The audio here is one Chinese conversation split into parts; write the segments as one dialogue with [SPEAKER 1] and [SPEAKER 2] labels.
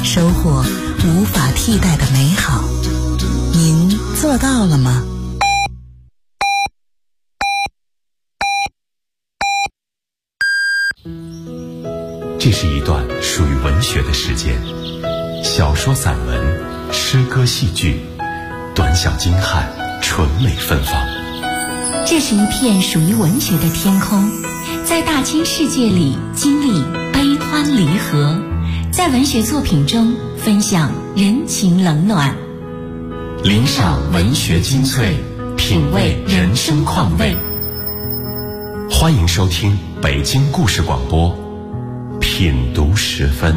[SPEAKER 1] 收获无法替代的美好。您做到了吗？
[SPEAKER 2] 这是一段属于文学的时间，小说、散文、诗歌、戏剧，短小精悍，纯美芬芳。
[SPEAKER 3] 这是一片属于文学的天空，在大千世界里经历悲欢离合，在文学作品中分享人情冷暖，
[SPEAKER 2] 领赏文学精粹，品味人生况味。欢迎收听北京故事广播品读时分。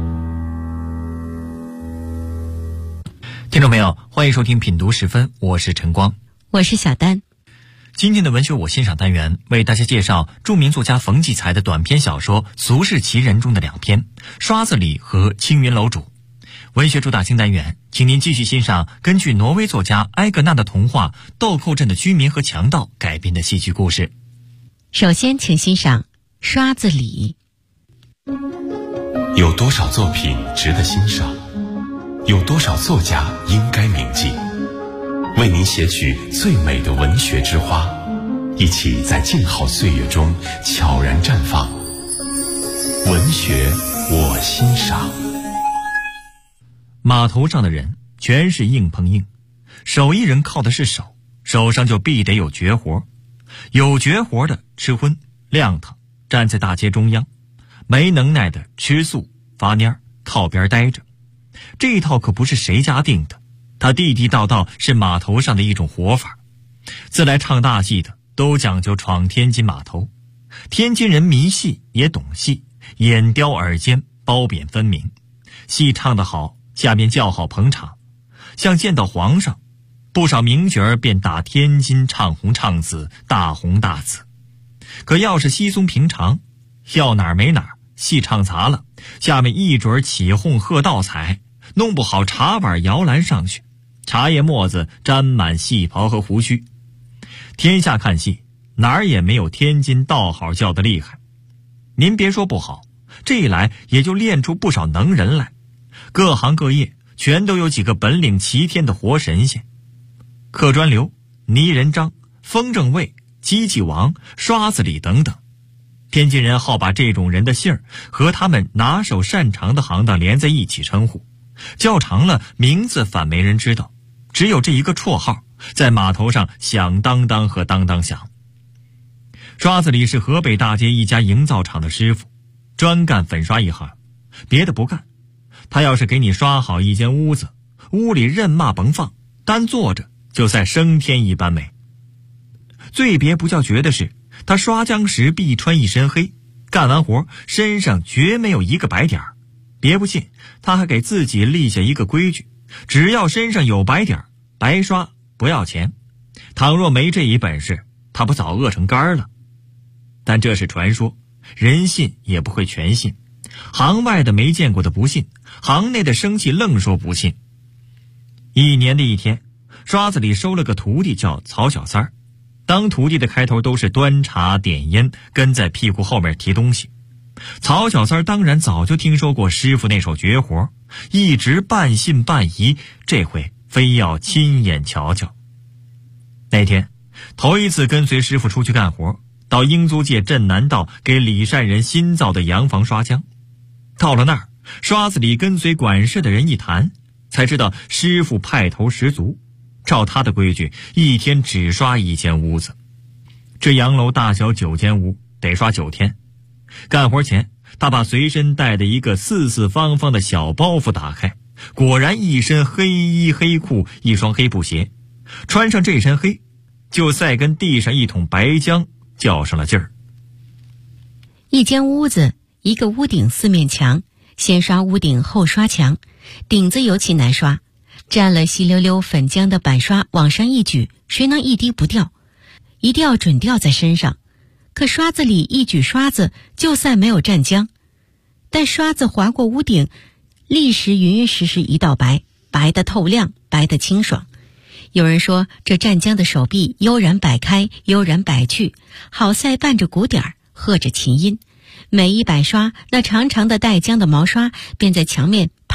[SPEAKER 4] 听众朋友，欢迎收听品读时分，我是陈光，
[SPEAKER 3] 我是小丹。
[SPEAKER 4] 今天的文学我欣赏单元为大家介绍著名作家冯骥才的短篇小说《俗世奇人》中的两篇《刷子李》和《青云楼主》。文学主打新单元，请您继续欣赏根据挪威作家埃格纳的童话《豆蔻镇的居民和强盗》改编的戏剧故事。
[SPEAKER 3] 首先请欣赏《刷子李》。
[SPEAKER 2] 有多少作品值得欣赏？有多少作家应该铭记？为您写取最美的文学之花，一起在静好岁月中悄然绽放。文学我欣赏。
[SPEAKER 4] 码头上的人全是硬碰硬，手艺人靠的是手，手上就必得有绝活。有绝活的吃荤亮堂，站在大街中央；没能耐的吃素发蔫靠边待着。这一套可不是谁家定的，它地地道道是码头上的一种活法。自来唱大戏的都讲究闯天津码头，天津人迷戏也懂戏，眼刁耳尖，褒贬分明。戏唱得好，下面叫好捧场，像见到皇上，不少名角儿便打天津唱红唱紫，大红大紫。可要是稀松平常，要哪儿没哪儿，戏唱砸了，下面一准起哄喝倒彩，弄不好茶碗摇篮上去，茶叶沫子沾满戏袍和胡须。天下看戏，哪儿也没有天津道好叫的厉害。您别说不好，这一来也就练出不少能人来，各行各业全都有几个本领齐天的活神仙。客专刘、泥人张、风筝卫、机器王、刷子李等等，天津人好把这种人的姓儿和他们拿手擅长的行当连在一起称呼，较长了名字反没人知道，只有这一个绰号在码头上响当当和当当响。刷子李是河北大街一家营造厂的师傅，专干粉刷一行，别的不干。他要是给你刷好一间屋子，屋里任嘛甭放，单坐着就赛升天一般美。最别不叫绝的是，他刷浆时必穿一身黑，干完活身上绝没有一个白点儿。别不信，他还给自己立下一个规矩，只要身上有白点儿，白刷不要钱。倘若没这一本事，他不早饿成干了。但这是传说，人信也不会全信，行外的没见过的不信，行内的生气愣说不信。一年的一天，刷子李收了个徒弟叫曹小三儿，当徒弟的开头都是端茶点烟，跟在屁股后面提东西。曹小三儿当然早就听说过师傅那手绝活，一直半信半疑，这回非要亲眼瞧瞧。那天头一次跟随师傅出去干活，到英租界镇南道给李善人新造的洋房刷浆。到了那儿，刷子李跟随管事的人一谈，才知道师傅派头十足，照他的规矩，一天只刷一间屋子。这洋楼大小9间屋，得刷9天。干活前，他把随身带的一个四四方方的小包袱打开，果然一身黑衣黑裤，一双黑布鞋。穿上这身黑，就赛跟地上一桶白浆较上了劲儿。
[SPEAKER 3] 一间屋子，一个屋顶4面墙，先刷屋顶后刷墙，顶子尤其难刷，沾了稀溜溜粉浆的板刷往上一举，谁能一滴不掉？一掉准掉在身上。可刷子里一举刷子，就算没有蘸浆，但刷子划过屋顶，立时匀匀实实一道白，白得透亮，白得清爽。有人说这蘸浆的手臂悠然摆开，悠然摆去，好赛伴着鼓点儿，和着琴音。每一摆刷，那长长的带浆的毛刷便在墙面啪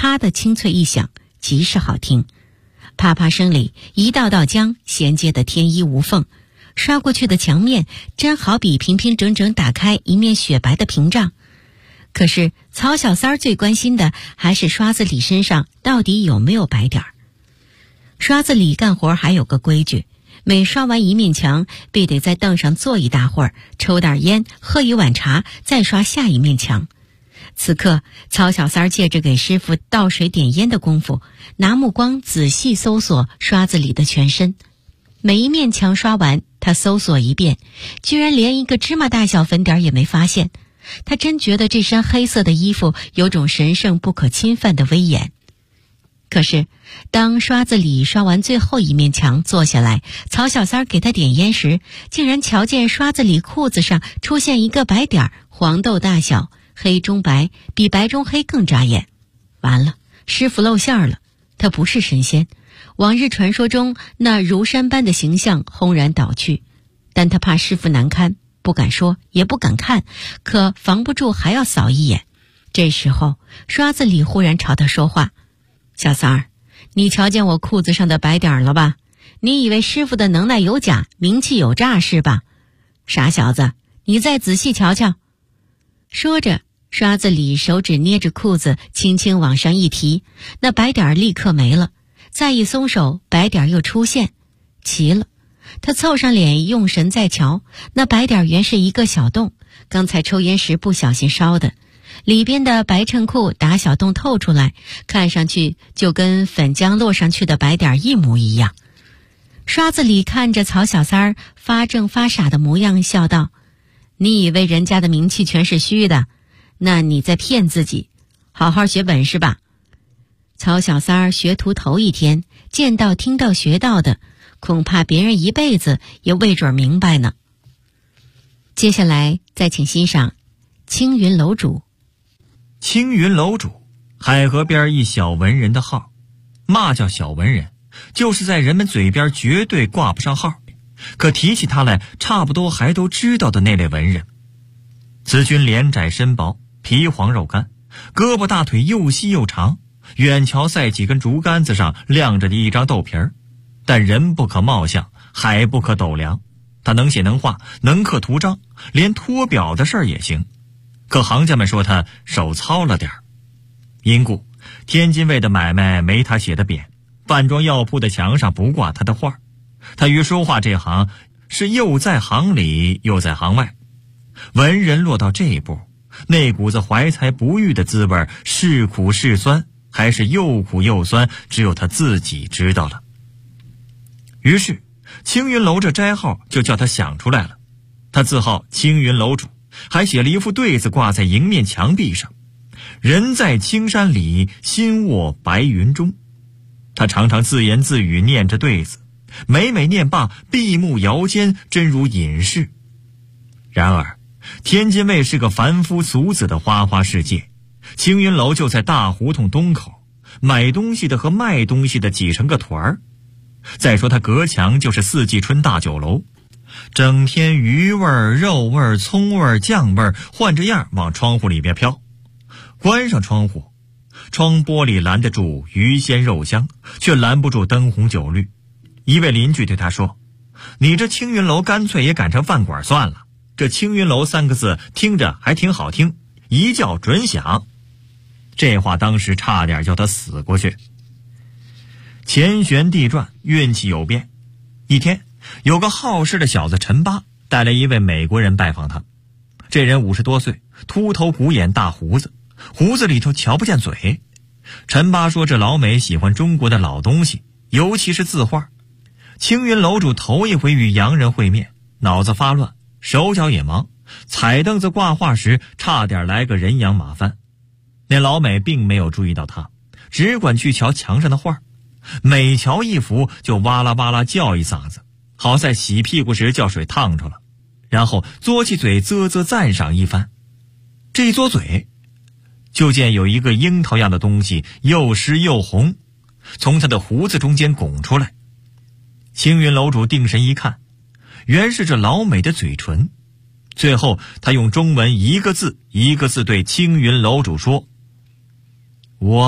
[SPEAKER 3] 啪的清脆一响，极是好听。啪啪声里，一道道浆衔接得天衣无缝，刷过去的墙面真好比平平整整打开一面雪白的屏障。可是曹小三儿最关心的还是刷子李身上到底有没有白点儿。刷子李干活还有个规矩，每刷完一面墙，必得在凳上坐一大会儿，抽点烟，喝一碗茶，再刷下一面墙。此刻曹小三儿借着给师傅倒水点烟的功夫，拿目光仔细搜索刷子李的全身。每一面墙刷完，他搜索一遍，居然连一个芝麻大小粉点也没发现。他真觉得这身黑色的衣服有种神圣不可侵犯的威严。可是当刷子李刷完最后一面墙坐下来，曹小三儿给他点烟时，竟然瞧见刷子李裤子上出现一个白点，黄豆大小，黑中白，比白中黑更扎眼。完了，师傅露馅了，他不是神仙，往日传说中那如山般的形象轰然倒去。但他怕师傅难堪，不敢说，也不敢看，可防不住还要扫一眼。这时候刷子李忽然朝他说话：小三儿，你瞧见我裤子上的白点了吧？你以为师傅的能耐有假，名气有诈是吧？傻小子，你再仔细瞧瞧。说着，刷子李手指捏着裤子轻轻往上一提，那白点立刻没了，再一松手，白点又出现。奇了，他凑上脸用神再瞧，那白点原是一个小洞，刚才抽烟时不小心烧的，里边的白衬裤打小洞透出来，看上去就跟粉浆落上去的白点一模一样。刷子李看着曹小三儿发怔发傻的模样，笑道：你以为人家的名气全是虚的？那你在骗自己，好好学本事吧。曹小三儿学徒头一天，见到听到学到的，恐怕别人一辈子也未准明白呢。接下来再请欣赏青云楼主。
[SPEAKER 4] 青云楼主，海河边一小文人的号。嘛叫小文人？就是在人们嘴边绝对挂不上号，可提起他来差不多还都知道的那类文人。此君脸窄身薄，皮黄肉干，胳膊大腿又细又长，远瞧赛几根竹竿子上亮着的一张豆皮儿。但人不可貌相，海不可斗量。他能写能画，能刻图章，连托表的事儿也行。可行家们说他手糙了点儿。因故天津卫的买卖没他写的扁，饭庄药铺的墙上不挂他的画。他于说话这行是又在行里又在行外。文人落到这一步，那股子怀才不遇的滋味是苦是酸，还是又苦又酸，只有他自己知道了。于是青云楼这斋号就叫他想出来了。他自号青云楼主，还写了一副对子挂在迎面墙壁上：人在青山里，心卧白云中。他常常自言自语念着对子，每每念罢，闭目摇肩，真如隐士。然而天津卫是个凡夫俗子的花花世界，青云楼就在大胡同东口，买东西的和卖东西的挤成个团儿。再说他隔墙就是四季春大酒楼，整天鱼味儿、肉味儿、葱味儿、酱味儿换着样往窗户里边飘。关上窗户，窗玻璃拦得住鱼鲜肉香，却拦不住灯红酒绿。一位邻居对他说：你这青云楼干脆也改成饭馆算了，这青云楼3个字听着还挺好听，一叫准响。这话当时差点叫他死过去。前旋地转，运气有变。一天，有个好事的小子陈八带来一位美国人拜访他。这人50多岁，秃头鼓眼大胡子，胡子里头瞧不见嘴。陈八说这老美喜欢中国的老东西，尤其是字画。青云楼主头一回与洋人会面，脑子发乱，手脚也忙，踩凳子挂画时差点来个人仰马翻。那老美并没有注意到他，只管去瞧墙上的画，每瞧一幅就哇啦哇啦叫一嗓子，好在洗屁股时叫水烫着了，然后嘬起嘴啧啧赞赏一番。这一嘬嘴，就见有一个樱桃样的东西又湿又红，从他的胡子中间拱出来。青云楼主定神一看，原是这老美的嘴唇。最后他用中文一个字一个字对青云楼主说：我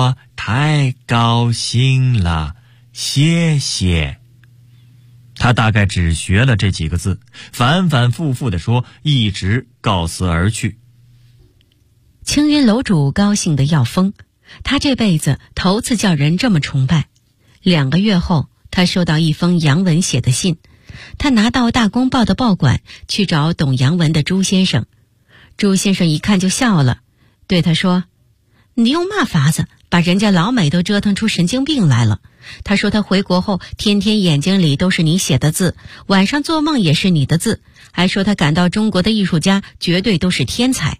[SPEAKER 4] 太高兴了，谢谢。他大概只学了这几个字，反反复复地说，一直告辞而去。
[SPEAKER 3] 青云楼主高兴得要疯，他这辈子头次叫人这么崇拜。2个月后，他收到一封洋文写的信，他拿到大公报的报馆去找懂洋文的朱先生。朱先生一看就笑了，对他说：你用嘛法子把人家老美都折腾出神经病来了？他说他回国后天天眼睛里都是你写的字，晚上做梦也是你的字，还说他感到中国的艺术家绝对都是天才。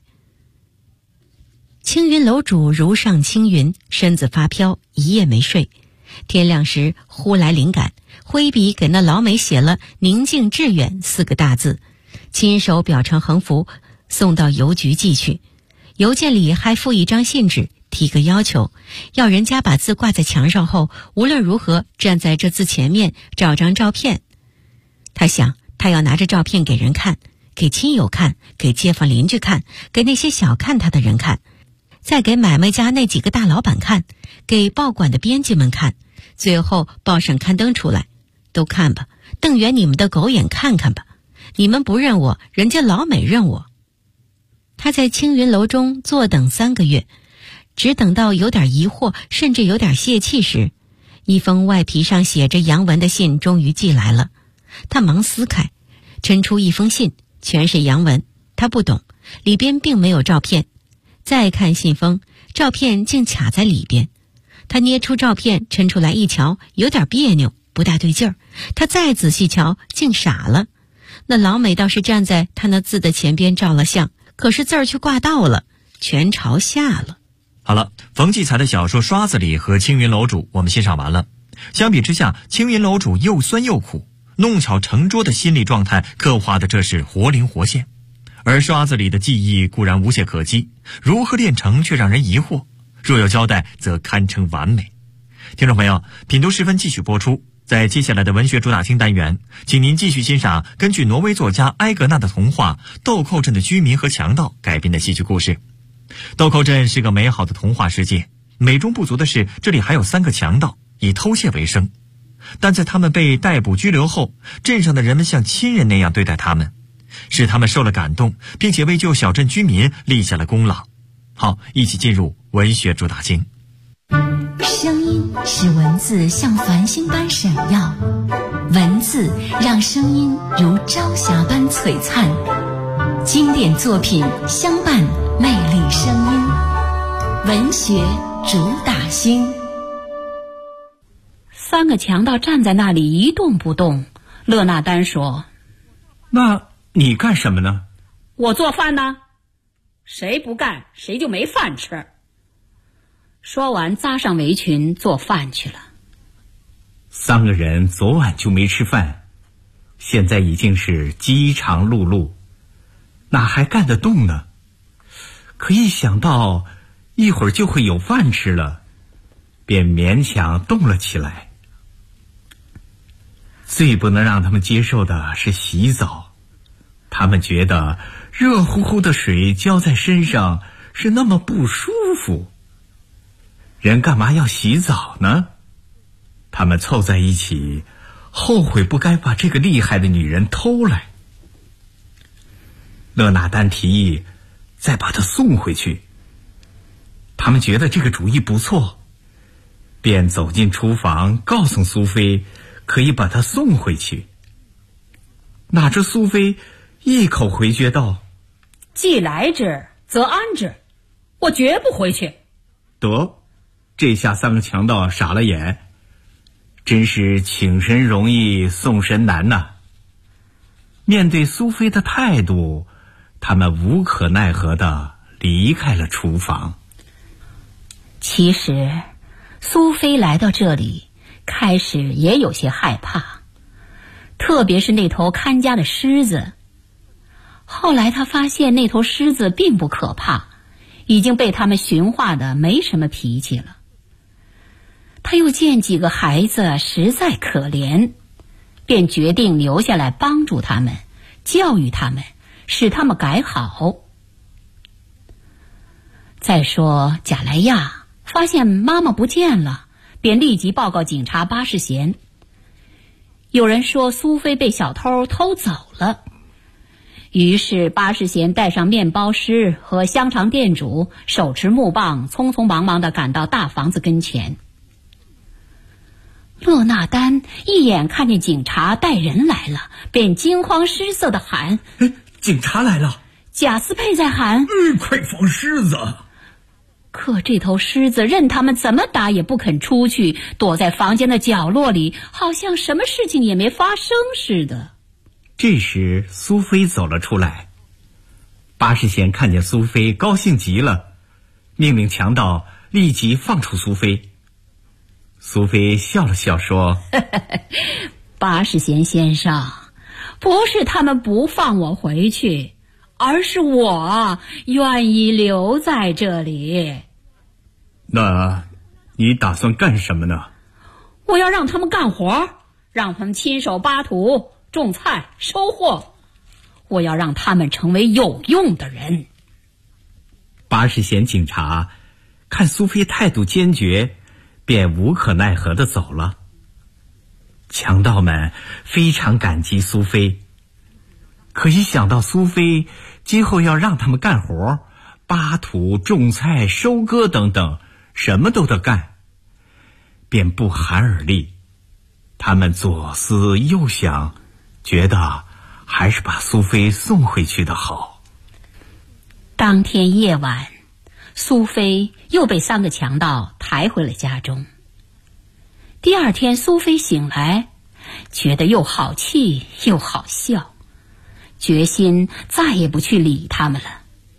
[SPEAKER 3] 青云楼主如上青云，身子发飘，一夜没睡。天亮时忽来灵感，挥笔给那老美写了宁静致远4个大字，亲手裱成横幅送到邮局寄去。邮件里还附一张信纸，提个要求，要人家把字挂在墙上后，无论如何站在这字前面照张照片。他想，他要拿着照片给人看，给亲友看，给街坊邻居看，给那些小看他的人看，再给买卖家那几个大老板看，给报馆的编辑们看，最后报上刊登出来。都看吧，瞪圆你们的狗眼看看吧，你们不认我，人家老美认我。他在青云楼中坐等3个月，只等到有点疑惑，甚至有点泄气时，一封外皮上写着洋文的信终于寄来了。他忙撕开，抻出一封信，全是洋文，他不懂，里边并没有照片。再看信封，照片竟卡在里边。他捏出照片抻出来一瞧，有点别扭，不大对劲儿。他再仔细瞧，竟傻了。那老美倒是站在他那字的前边照了相，可是字儿却挂倒了，全朝下了。
[SPEAKER 4] 好了，冯骥才的小说《刷子里》和青云楼主我们欣赏完了。相比之下，青云楼主又酸又苦，弄巧成拙的心理状态刻画的这是活灵活现。而刷子里的技艺固然无懈可击，如何练成却让人疑惑，若有交代则堪称完美。听众朋友，品读时分继续播出。在接下来的文学主打听单元，请您继续欣赏根据挪威作家埃格纳的童话《豆蔻镇的居民和强盗》改编的戏剧故事。豆蔻镇是个美好的童话世界，美中不足的是，这里还有3个强盗，以偷窃为生。但在他们被逮捕拘留后，镇上的人们像亲人那样对待他们，使他们受了感动，并且为救小镇居民立下了功劳。好，一起进入文学主打听。
[SPEAKER 5] 声音使文字像繁星般闪耀，文字让声音如朝霞般璀璨。经典作品相伴，魅力声音。文学主打星。
[SPEAKER 6] 3个强盗站在那里一动不动。勒纳丹说：
[SPEAKER 7] 那你干什么呢？
[SPEAKER 6] 我做饭呢，谁不干谁就没饭吃。说完扎上围裙做饭去了。
[SPEAKER 7] 3个人昨晚就没吃饭，现在已经是饥肠辘辘，哪还干得动呢？可一想到一会儿就会有饭吃了，便勉强动了起来。最不能让他们接受的是洗澡，他们觉得热乎乎的水浇在身上是那么不舒服。人干嘛要洗澡呢？他们凑在一起，后悔不该把这个厉害的女人偷来。勒纳丹提议再把她送回去，他们觉得这个主意不错，便走进厨房告诉苏菲可以把她送回去。哪知苏菲一口回绝道：
[SPEAKER 6] 既来之则安之，我绝不回去。
[SPEAKER 7] 得，这下3个强盗傻了眼，真是请神容易送神难呐。面对苏菲的态度，他们无可奈何地离开了厨房。
[SPEAKER 6] 其实苏菲来到这里开始也有些害怕，特别是那头看家的狮子。后来他发现那头狮子并不可怕，已经被他们驯化的没什么脾气了。他又见几个孩子实在可怜，便决定留下来帮助他们，教育他们，使他们改好。再说贾莱亚、 发现妈妈不见了，便立即报告警察巴士贤。有人说苏菲被小偷偷走了，于是巴士贤带上面包师和香肠店主，手持木棒，匆匆忙忙地赶到大房子跟前。勒纳丹一眼看见警察带人来了，便惊慌失色地喊：
[SPEAKER 7] 警察来了！
[SPEAKER 6] 贾斯佩在喊：
[SPEAKER 7] 快放狮子！
[SPEAKER 6] 可这头狮子任他们怎么打也不肯出去，躲在房间的角落里，好像什么事情也没发生似的。
[SPEAKER 7] 这时苏菲走了出来，巴士贤看见苏菲高兴极了，命令强盗立即放出苏菲。苏菲笑了笑说：
[SPEAKER 6] 巴士贤先生，不是他们不放我回去，而是我愿意留在这里。
[SPEAKER 7] 那你打算干什么呢？
[SPEAKER 6] 我要让他们干活，让他们亲手扒土、种菜、收获。我要让他们成为有用的人。
[SPEAKER 7] 巴士贤警察看苏菲态度坚决，便无可奈何地走了。强盗们非常感激苏菲，可一想到苏菲今后要让他们干活，扒土、种菜、收割等等，什么都得干，便不寒而栗。他们左思右想，觉得还是把苏菲送回去的好。
[SPEAKER 6] 当天夜晚，苏菲又被3个强盗抬回了家中。第二天，苏菲醒来，觉得又好气又好笑，决心再也不去理他们了。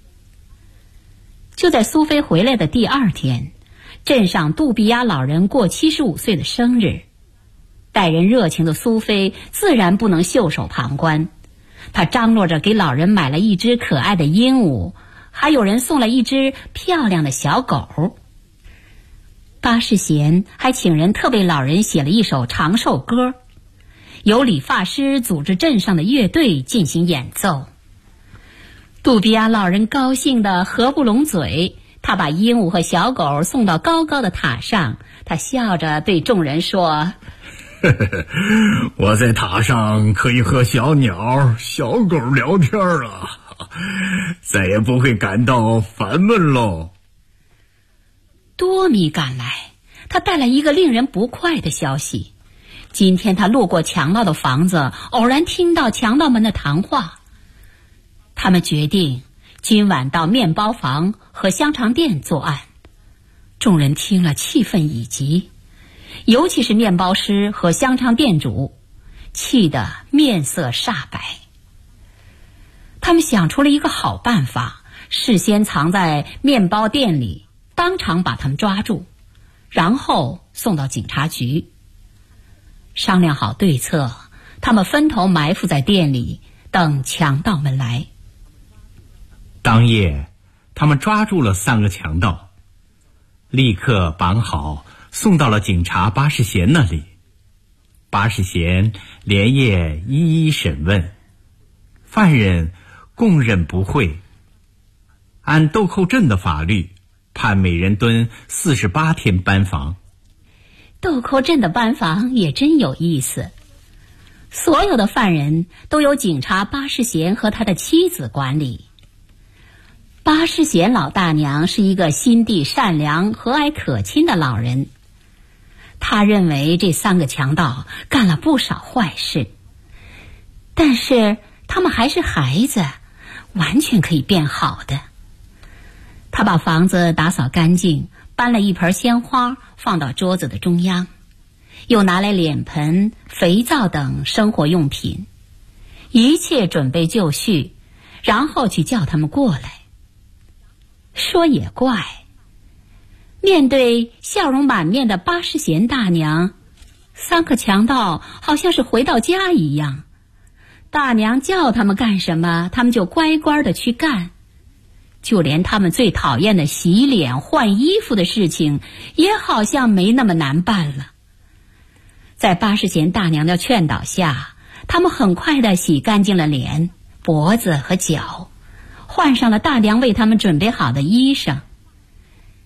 [SPEAKER 6] 就在苏菲回来的第二天，镇上杜比亚老人过75岁的生日，待人热情的苏菲自然不能袖手旁观，她张罗着给老人买了一只可爱的鹦鹉，还有人送了一只漂亮的小狗。巴士贤还请人特为老人写了一首长寿歌，由理发师组织镇上的乐队进行演奏。杜比亚老人高兴得合不拢嘴，他把鹦鹉和小狗送到高高的塔上，他笑着对众人说：
[SPEAKER 7] 我在塔上可以和小鸟、小狗聊天啊，再也不会感到烦闷喽。
[SPEAKER 6] 多米赶来，他带来一个令人不快的消息。今天他路过强盗的房子，偶然听到强盗们的谈话。他们决定今晚到面包房和香肠店作案。众人听了气愤已极，尤其是面包师和香肠店主，气得面色煞白。他们想出了一个好办法，事先藏在面包店里，当场把他们抓住，然后送到警察局。商量好对策，他们分头埋伏在店里，等强盗们来。
[SPEAKER 7] 当夜，他们抓住了3个强盗，立刻绑好，送到了警察巴士贤那里。巴士贤连夜一一审问，犯人供认不讳。按豆蔻镇的法律，判每人蹲48天班房。
[SPEAKER 6] 豆蔻镇的班房也真有意思，所有的犯人都由警察巴士贤和他的妻子管理。巴士贤老大娘是一个心地善良、和蔼可亲的老人。他认为这3个强盗干了不少坏事，但是他们还是孩子，完全可以变好的。他把房子打扫干净，搬了一盆鲜花放到桌子的中央，又拿来脸盆、肥皂等生活用品，一切准备就绪，然后去叫他们过来。说也怪，面对笑容满面的巴士贤大娘，3个强盗好像是回到家一样，大娘叫他们干什么，他们就乖乖的去干。就连他们最讨厌的洗脸、换衣服的事情，也好像没那么难办了。在巴士贤大娘的劝导下，他们很快地洗干净了脸、脖子和脚，换上了大娘为他们准备好的衣裳。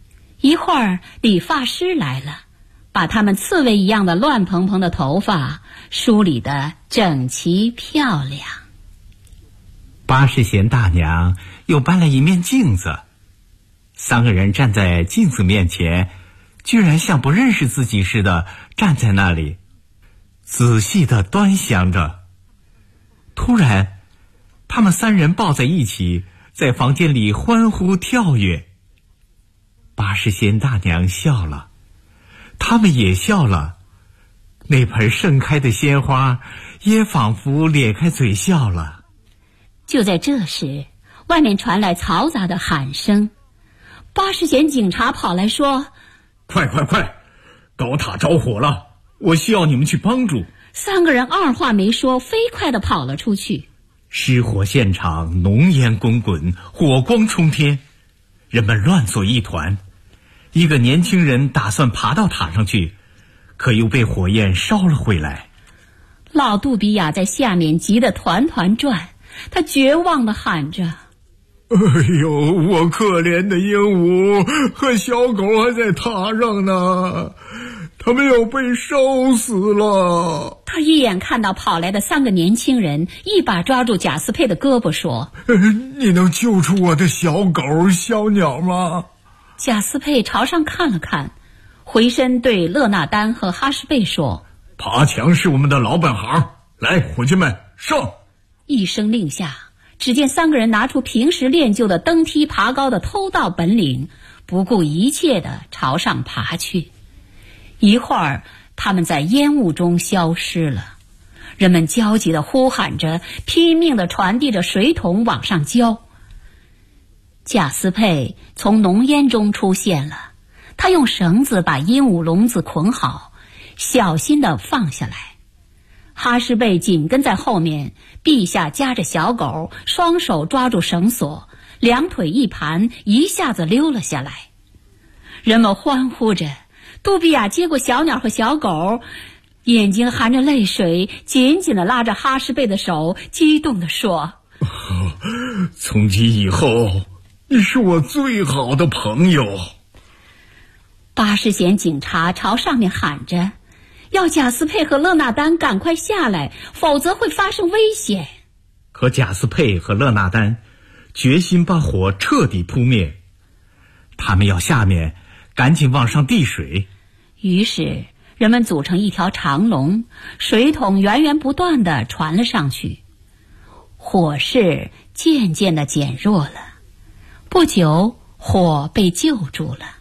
[SPEAKER 6] 一会儿理发师来了，把他们刺猬一样的乱蓬蓬的头发梳理得整齐漂亮。
[SPEAKER 7] 八世贤大娘又搬来一面镜子，三个人站在镜子面前，居然像不认识自己似的站在那里，仔细地端详着。突然，他们三人抱在一起，在房间里欢呼跳跃。八世贤大娘笑了，他们也笑了，那盆盛开的鲜花也仿佛咧开嘴笑了。
[SPEAKER 6] 就在这时，外面传来嘈杂的喊声。八世贤警察跑来说：
[SPEAKER 7] 快，高塔着火了，我需要你们去帮助。
[SPEAKER 6] 三个人二话没说，飞快地跑了出去。
[SPEAKER 7] 失火现场浓烟滚滚，火光冲天，人们乱作一团。一个年轻人打算爬到塔上去，可又被火焰烧了回来。
[SPEAKER 6] 老杜比亚在下面急得团团转，他绝望地喊着：
[SPEAKER 8] 哎呦，我可怜的鹦鹉和小狗还在塔上呢，他们要被烧死了。
[SPEAKER 6] 他一眼看到跑来的三个年轻人，一把抓住贾斯佩的胳膊说：
[SPEAKER 8] 你能救出我的小狗小鸟吗？
[SPEAKER 6] 贾斯佩朝上看了看，回身对勒纳丹和哈什贝说：
[SPEAKER 8] 爬墙是我们的老本行，来，伙计们，上！
[SPEAKER 6] 一声令下，只见三个人拿出平时练就的登梯爬高的偷盗本领，不顾一切地朝上爬去。一会儿，他们在烟雾中消失了。人们焦急地呼喊着，拼命地传递着水桶往上浇。贾斯佩从浓烟中出现了，他用绳子把鹦鹉笼子捆好，小心地放下来。哈什贝紧跟在后面，臂下夹着小狗，双手抓住绳索，两腿一盘，一下子溜了下来。人们欢呼着，杜比亚接过小鸟和小狗，眼睛含着泪水，紧紧地拉着哈什贝的手，激动地说：
[SPEAKER 8] 从今以后，你是我最好的朋友。
[SPEAKER 6] 八世贤警察朝上面喊着，要贾斯佩和勒纳丹赶快下来，否则会发生危险。
[SPEAKER 7] 可贾斯佩和勒纳丹决心把火彻底扑灭，他们要下面赶紧往上递水。
[SPEAKER 6] 于是人们组成一条长龙，水桶源源不断地传了上去，火势渐渐地减弱了。不久，火被救住了。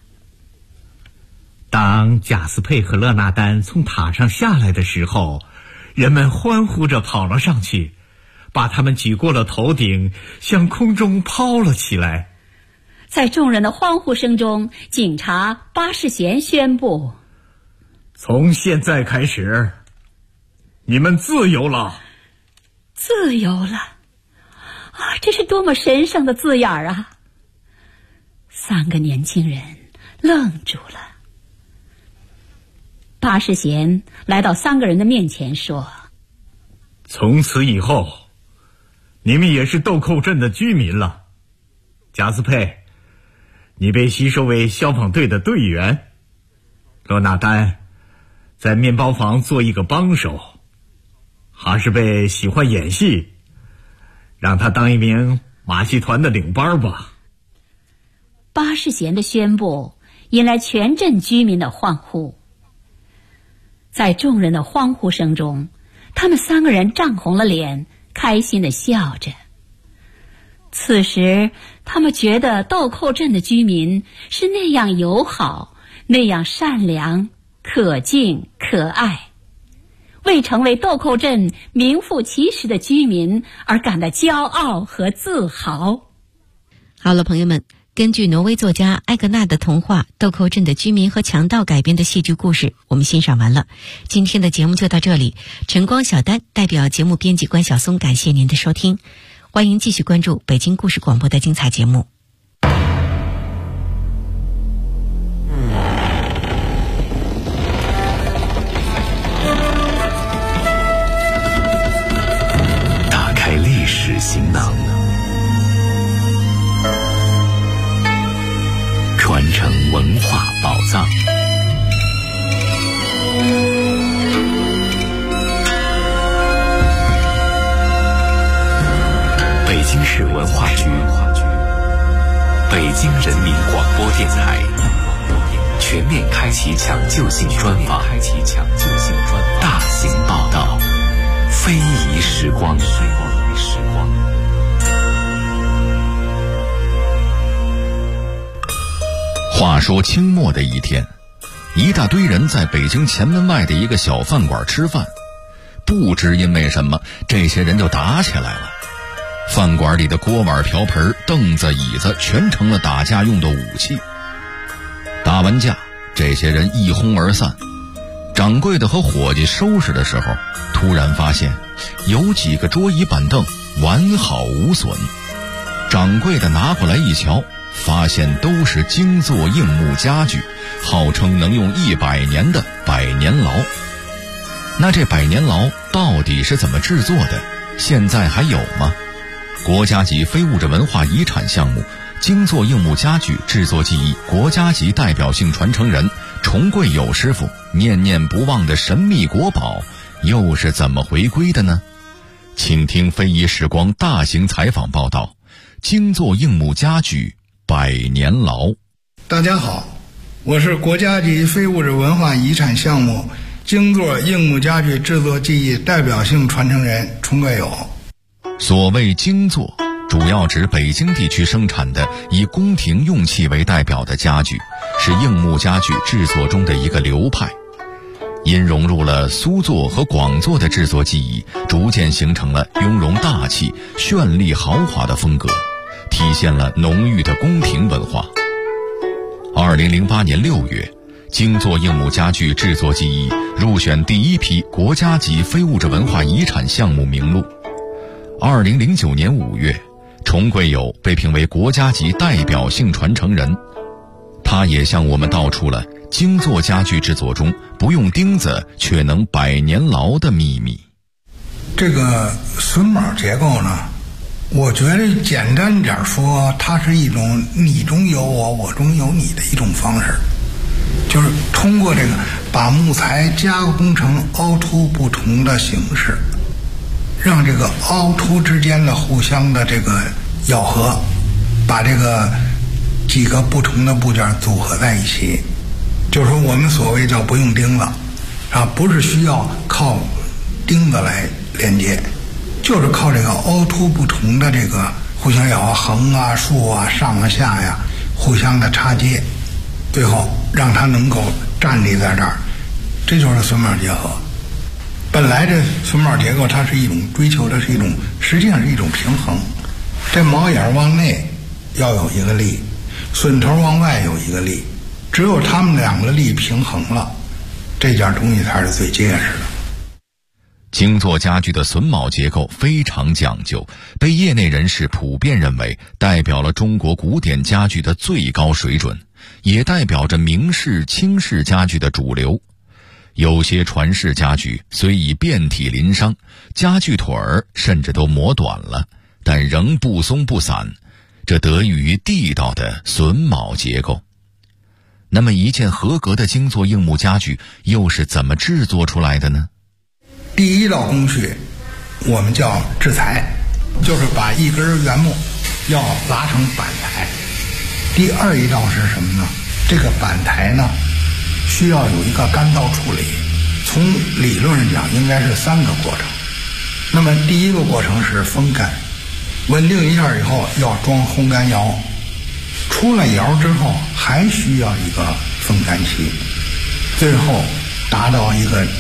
[SPEAKER 7] 当贾斯佩和勒纳丹从塔上下来的时候，人们欢呼着跑了上去，把他们举过了头顶，向空中抛了起来。
[SPEAKER 6] 在众人的欢呼声中，警察巴士贤宣布：
[SPEAKER 8] 从现在开始，你们自由了。
[SPEAKER 6] 自由了啊！这是多么神圣的字眼儿啊！三个年轻人愣住了。巴士贤来到三个人的面前说：
[SPEAKER 8] 从此以后，你们也是豆蔻镇的居民了。贾斯佩，你被吸收为消防队的队员。罗纳丹在面包房做一个帮手。哈什贝喜欢演戏，让他当一名马戏团的领班吧。
[SPEAKER 6] 巴士贤的宣布引来全镇居民的欢呼。在众人的欢呼声中，他们三个人涨红了脸，开心地笑着。此时他们觉得豆蔻镇的居民是那样友好，那样善良，可敬可爱，为成为豆蔻镇名副其实的居民而感到骄傲和自豪。
[SPEAKER 3] 好了，朋友们，根据挪威作家埃格纳的童话《豆蔻镇的居民和强盗》改编的戏剧故事，我们欣赏完了。今天的节目就到这里，晨光小丹代表节目编辑关晓松，感谢您的收听。欢迎继续关注北京故事广播的精彩节目。
[SPEAKER 2] 打开历史行囊，传承文化文化局、北京人民广播电台全面开启抢救性专访，大型报道，非遗时光。话说清末的一天，一大堆人在北京前门外的一个小饭馆吃饭，不知因为什么，这些人就打起来了。饭馆里的锅碗瓢盆、凳子椅子全成了打架用的武器。打完架，这些人一哄而散。掌柜的和伙计收拾的时候，突然发现有几个桌椅板凳完好无损。掌柜的拿过来一瞧，发现都是精作硬木家具，号称能用100年的百年牢。那这百年牢到底是怎么制作的？现在还有吗？国家级非物质文化遗产项目精作硬木家具制作技艺国家级代表性传承人崇贵友师傅念念不忘的神秘国宝又是怎么回归的呢？请听非遗时光大型采访报道：精作硬木家具百年牢。
[SPEAKER 9] 大家好，我是国家级非物质文化遗产项目精作硬木家具制作技艺代表性传承人崇贵友。
[SPEAKER 2] 所谓精作，主要指北京地区生产的以宫廷用器为代表的家具，是硬木家具制作中的一个流派。因融入了苏作和广作的制作技艺，逐渐形成了雍容大气、绚丽豪华的风格，体现了浓郁的宫廷文化。2008年6月，精作硬木家具制作技艺入选第一批国家级非物质文化遗产项目名录。2009年5月，崇贵友被评为国家级代表性传承人。他也向我们道出了精作家具制作中不用钉子却能百年牢的秘密。
[SPEAKER 9] 这个榫卯结构呢，我觉得简单点说，它是一种你中有我，我中有你的一种方式，就是通过这个把木材加工成凹凸不同的形式，让这个凹凸之间的互相的这个咬合，把这个几个不同的部件组合在一起，就是说我们所谓叫不用钉子啊，不是需要靠钉子来连接，就是靠这个凹凸不同的这个互相咬合，横啊竖啊上啊下呀互相的插接，最后让它能够站立在这儿，这就是榫卯结合。本来这榫卯结构它是一种追求的是一种，实际上是一种平衡，这卯眼往内要有一个力，榫头往外有一个力，只有它们两个力平衡了，这件东西才是最结实的。
[SPEAKER 2] 精作家具的榫卯结构非常讲究，被业内人士普遍认为代表了中国古典家具的最高水准，也代表着明式、清式家具的主流。有些传世家具虽已遍体鳞伤，家具腿儿甚至都磨短了，但仍不松不散，这得益于地道的榫卯结构。那么一件合格的精作硬木家具又是怎么制作出来的呢？
[SPEAKER 9] 第一道工序我们叫制裁，就是把一根原木要拉成板台。第二一道是什么呢？这个板台呢需要有一个干燥处理，从理论上讲应该是3个过程。那么第一个过程是风干，稳定一下以后要装烘干窑，出了窑之后还需要一个风干期，最后达到一个